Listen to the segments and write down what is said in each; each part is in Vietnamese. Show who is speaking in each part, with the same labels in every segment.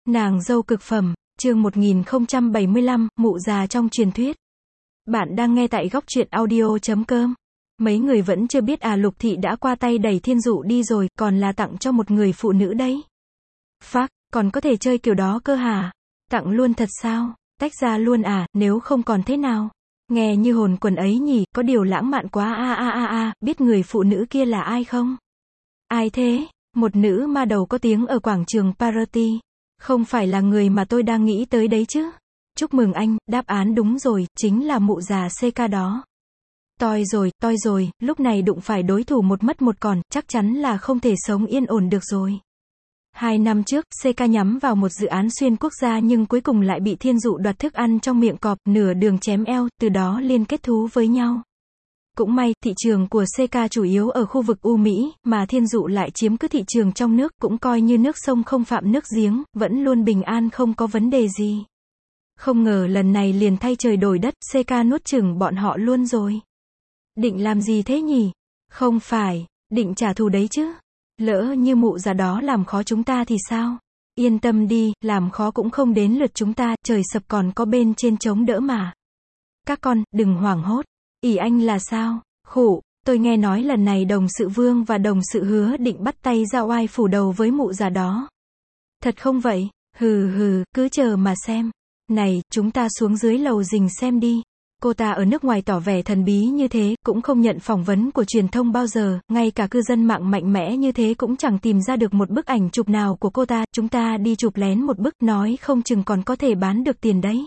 Speaker 1: Nàng dâu cực phẩm, chương 1075, mụ già trong truyền thuyết. Bạn đang nghe tại góc truyện audio.com. Mấy người vẫn chưa biết Lục Thị đã qua tay đẩy Thiên Dụ đi rồi, còn là tặng cho một người phụ nữ đấy. Phác, còn có thể chơi kiểu đó cơ hả? Tặng luôn thật sao? Tách ra luôn nếu không còn thế nào? Nghe như hồn quần ấy nhỉ, có điều lãng mạn quá biết người phụ nữ kia là ai không? Ai thế? Một nữ ma đầu có tiếng ở quảng trường Parati. Không phải là người mà tôi đang nghĩ tới đấy chứ. Chúc mừng anh, đáp án đúng rồi, chính là mụ già CK đó. Toi rồi, lúc này đụng phải đối thủ một mất một còn, chắc chắn là không thể sống yên ổn được rồi. 2 năm trước, CK nhắm vào một dự án xuyên quốc gia nhưng cuối cùng lại bị Thiên Dụ đoạt thức ăn trong miệng cọp, nửa đường chém eo, từ đó liên kết thú với nhau. Cũng may, thị trường của CK chủ yếu ở khu vực U-Mỹ, mà Thiên Dụ lại chiếm cứ thị trường trong nước, cũng coi như nước sông không phạm nước giếng, vẫn luôn bình an không có vấn đề gì. Không ngờ lần này liền thay trời đổi đất, CK nuốt chửng bọn họ luôn rồi. Định làm gì thế nhỉ? Không phải, định trả thù đấy chứ. Lỡ như mụ già đó làm khó chúng ta thì sao? Yên tâm đi, làm khó cũng không đến lượt chúng ta, trời sập còn có bên trên chống đỡ mà. Các con, đừng hoảng hốt. Ý anh là sao? Khụ, tôi nghe nói lần này đồng sự Vương và đồng sự Hứa định bắt tay ra oai phủ đầu với mụ già đó. Thật không vậy? Hừ, cứ chờ mà xem. Này, chúng ta xuống dưới lầu rình xem đi. Cô ta ở nước ngoài tỏ vẻ thần bí như thế, cũng không nhận phỏng vấn của truyền thông bao giờ, ngay cả cư dân mạng mạnh mẽ như thế cũng chẳng tìm ra được một bức ảnh chụp nào của cô ta, chúng ta đi chụp lén một bức, nói không chừng còn có thể bán được tiền đấy.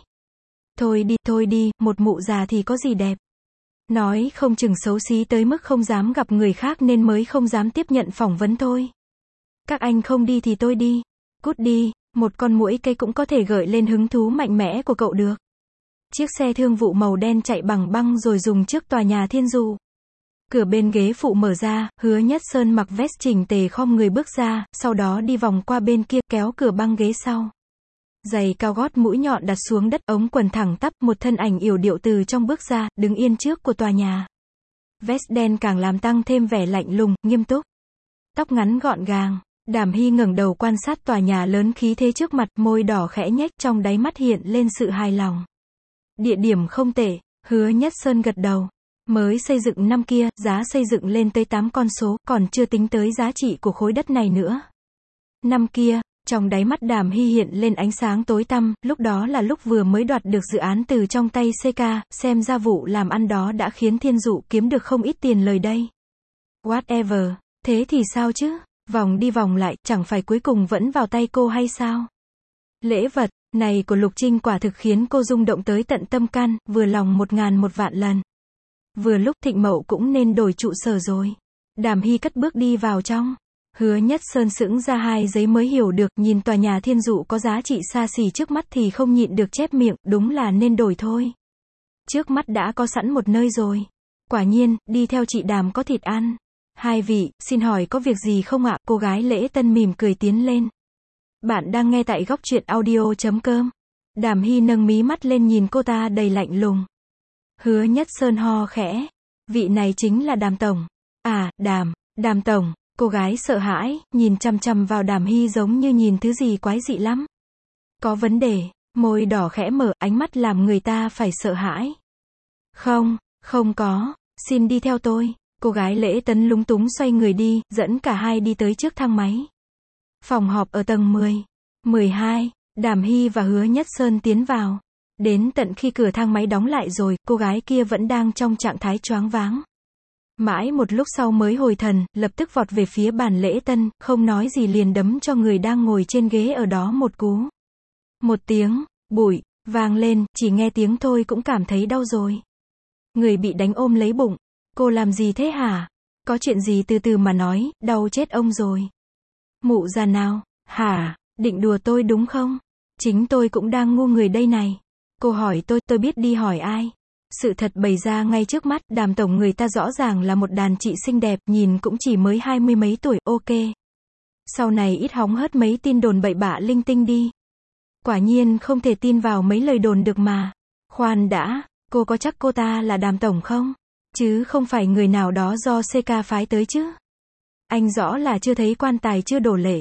Speaker 1: Thôi đi, một mụ già thì có gì đẹp. Nói không chừng xấu xí tới mức không dám gặp người khác nên mới không dám tiếp nhận phỏng vấn thôi. Các anh không đi thì tôi đi. Cút đi, một con muỗi cây cũng có thể gợi lên hứng thú mạnh mẽ của cậu được. Chiếc xe thương vụ màu đen chạy bằng băng rồi dùng trước tòa nhà Thiên Dụ. Cửa bên ghế phụ mở ra, Hứa Nhất Sơn mặc vest chỉnh tề khom người bước ra, sau đó đi vòng qua bên kia, kéo cửa băng ghế sau. Giày cao gót mũi nhọn đặt xuống đất, ống quần thẳng tắp, một thân ảnh yểu điệu từ trong bước ra, đứng yên trước của tòa nhà. Vest đen càng làm tăng thêm vẻ lạnh lùng, nghiêm túc. Tóc ngắn gọn gàng, Đàm Hy ngẩng đầu quan sát tòa nhà lớn khí thế trước mặt, môi đỏ khẽ nhếch, trong đáy mắt hiện lên sự hài lòng. Địa điểm không tệ, Hứa Nhất Sơn gật đầu. Mới xây dựng năm kia, giá xây dựng lên tới 8 con số, còn chưa tính tới giá trị của khối đất này nữa. Năm kia, trong đáy mắt Đàm Hy hiện lên ánh sáng tối tăm, lúc đó là lúc vừa mới đoạt được dự án từ trong tay CK, xem ra vụ làm ăn đó đã khiến Thiên Dụ kiếm được không ít tiền lời đây. Whatever, thế thì sao chứ? Vòng đi vòng lại, chẳng phải cuối cùng vẫn vào tay cô hay sao? Lễ vật này của Lục Trinh quả thực khiến cô rung động tới tận tâm can, vừa lòng 1000 một vạn lần. Vừa lúc Thịnh Mậu cũng nên đổi trụ sở rồi. Đàm Hy cất bước đi vào trong. Hứa Nhất Sơn sững ra 2 giây mới hiểu được, nhìn tòa nhà Thiên Dụ có giá trị xa xỉ trước mắt thì không nhịn được chép miệng, đúng là nên đổi thôi. Trước mắt đã có sẵn một nơi rồi. Quả nhiên, đi theo chị Đàm có thịt ăn. Hai vị, xin hỏi có việc gì không ạ? Cô gái lễ tân mỉm cười tiến lên. Bạn đang nghe tại góc truyện audio.com. Đàm Hy nâng mí mắt lên nhìn cô ta đầy lạnh lùng. Hứa Nhất Sơn ho khẽ. Vị này chính là Đàm Tổng. Đàm Tổng. Cô gái sợ hãi, nhìn chằm chằm vào Đàm Hy giống như nhìn thứ gì quái dị lắm. Có vấn đề, môi đỏ khẽ mở, ánh mắt làm người ta phải sợ hãi. Không có, xin đi theo tôi. Cô gái lễ tân lúng túng xoay người đi, dẫn cả hai đi tới trước thang máy. Phòng họp ở tầng 10, 12, Đàm Hy và Hứa Nhất Sơn tiến vào. Đến tận khi cửa thang máy đóng lại rồi, cô gái kia vẫn đang trong trạng thái choáng váng. Mãi một lúc sau mới hồi thần, lập tức vọt về phía bàn lễ tân, không nói gì liền đấm cho người đang ngồi trên ghế ở đó một cú. Một tiếng, bụi, vang lên, chỉ nghe tiếng thôi cũng cảm thấy đau rồi. Người bị đánh ôm lấy bụng. Cô làm gì thế hả? Có chuyện gì từ từ mà nói, đau chết ông rồi. Mụ già nào? Hả? Định đùa tôi đúng không? Chính tôi cũng đang ngu người đây này. Cô hỏi tôi biết đi hỏi ai? Sự thật bày ra ngay trước mắt, Đàm Tổng người ta rõ ràng là một đàn chị xinh đẹp, nhìn cũng chỉ mới 20 mấy tuổi, ok. Sau này ít hóng hớt mấy tin đồn bậy bạ linh tinh đi. Quả nhiên không thể tin vào mấy lời đồn được mà. Khoan đã, cô có chắc cô ta là Đàm Tổng không? Chứ không phải người nào đó do CK phái tới chứ. Anh rõ là chưa thấy quan tài chưa đổ lệ.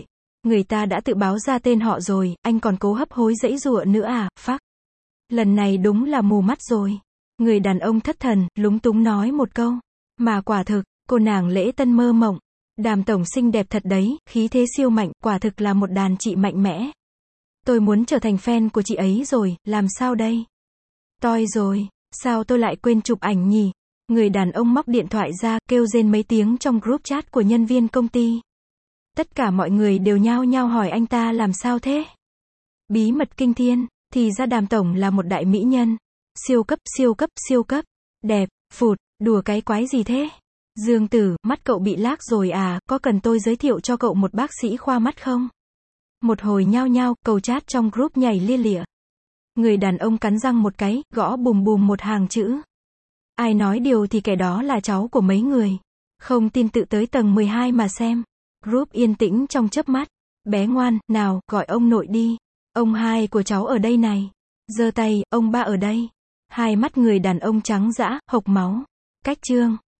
Speaker 1: Người ta đã tự báo ra tên họ rồi, anh còn cố hấp hối giãy giụa nữa à, phắc. Lần này đúng là mù mắt rồi. Người đàn ông thất thần, lúng túng nói một câu. Mà quả thực, cô nàng Lễ Tân mơ mộng. Đàm tổng xinh đẹp thật đấy, khí thế siêu mạnh, quả thực là một đàn chị mạnh mẽ. Tôi muốn trở thành fan của chị ấy rồi, làm sao đây? Toi rồi, sao tôi lại quên chụp ảnh nhỉ? Người đàn ông móc điện thoại ra, kêu rên mấy tiếng trong group chat của nhân viên công ty. Tất cả mọi người đều nhao nhao hỏi anh ta làm sao thế? Bí mật kinh thiên, thì ra Đàm tổng là một đại mỹ nhân. Siêu cấp, siêu cấp, siêu cấp. Đẹp, phụt, đùa cái quái gì thế? Dương Tử, mắt cậu bị lác rồi à, có cần tôi giới thiệu cho cậu một bác sĩ khoa mắt không? Một hồi nhao nhao, cầu chat trong group nhảy lia lịa. Người đàn ông cắn răng một cái, gõ bùm bùm một hàng chữ. Ai nói điều thì kẻ đó là cháu của mấy người. Không tin tự tới tầng 12 mà xem. Group yên tĩnh trong chớp mắt. Bé ngoan, nào, gọi ông nội đi. Ông hai của cháu ở đây này. Giơ tay, ông ba ở đây. Hai mắt người đàn ông trắng dã, hộc máu. Cách chương.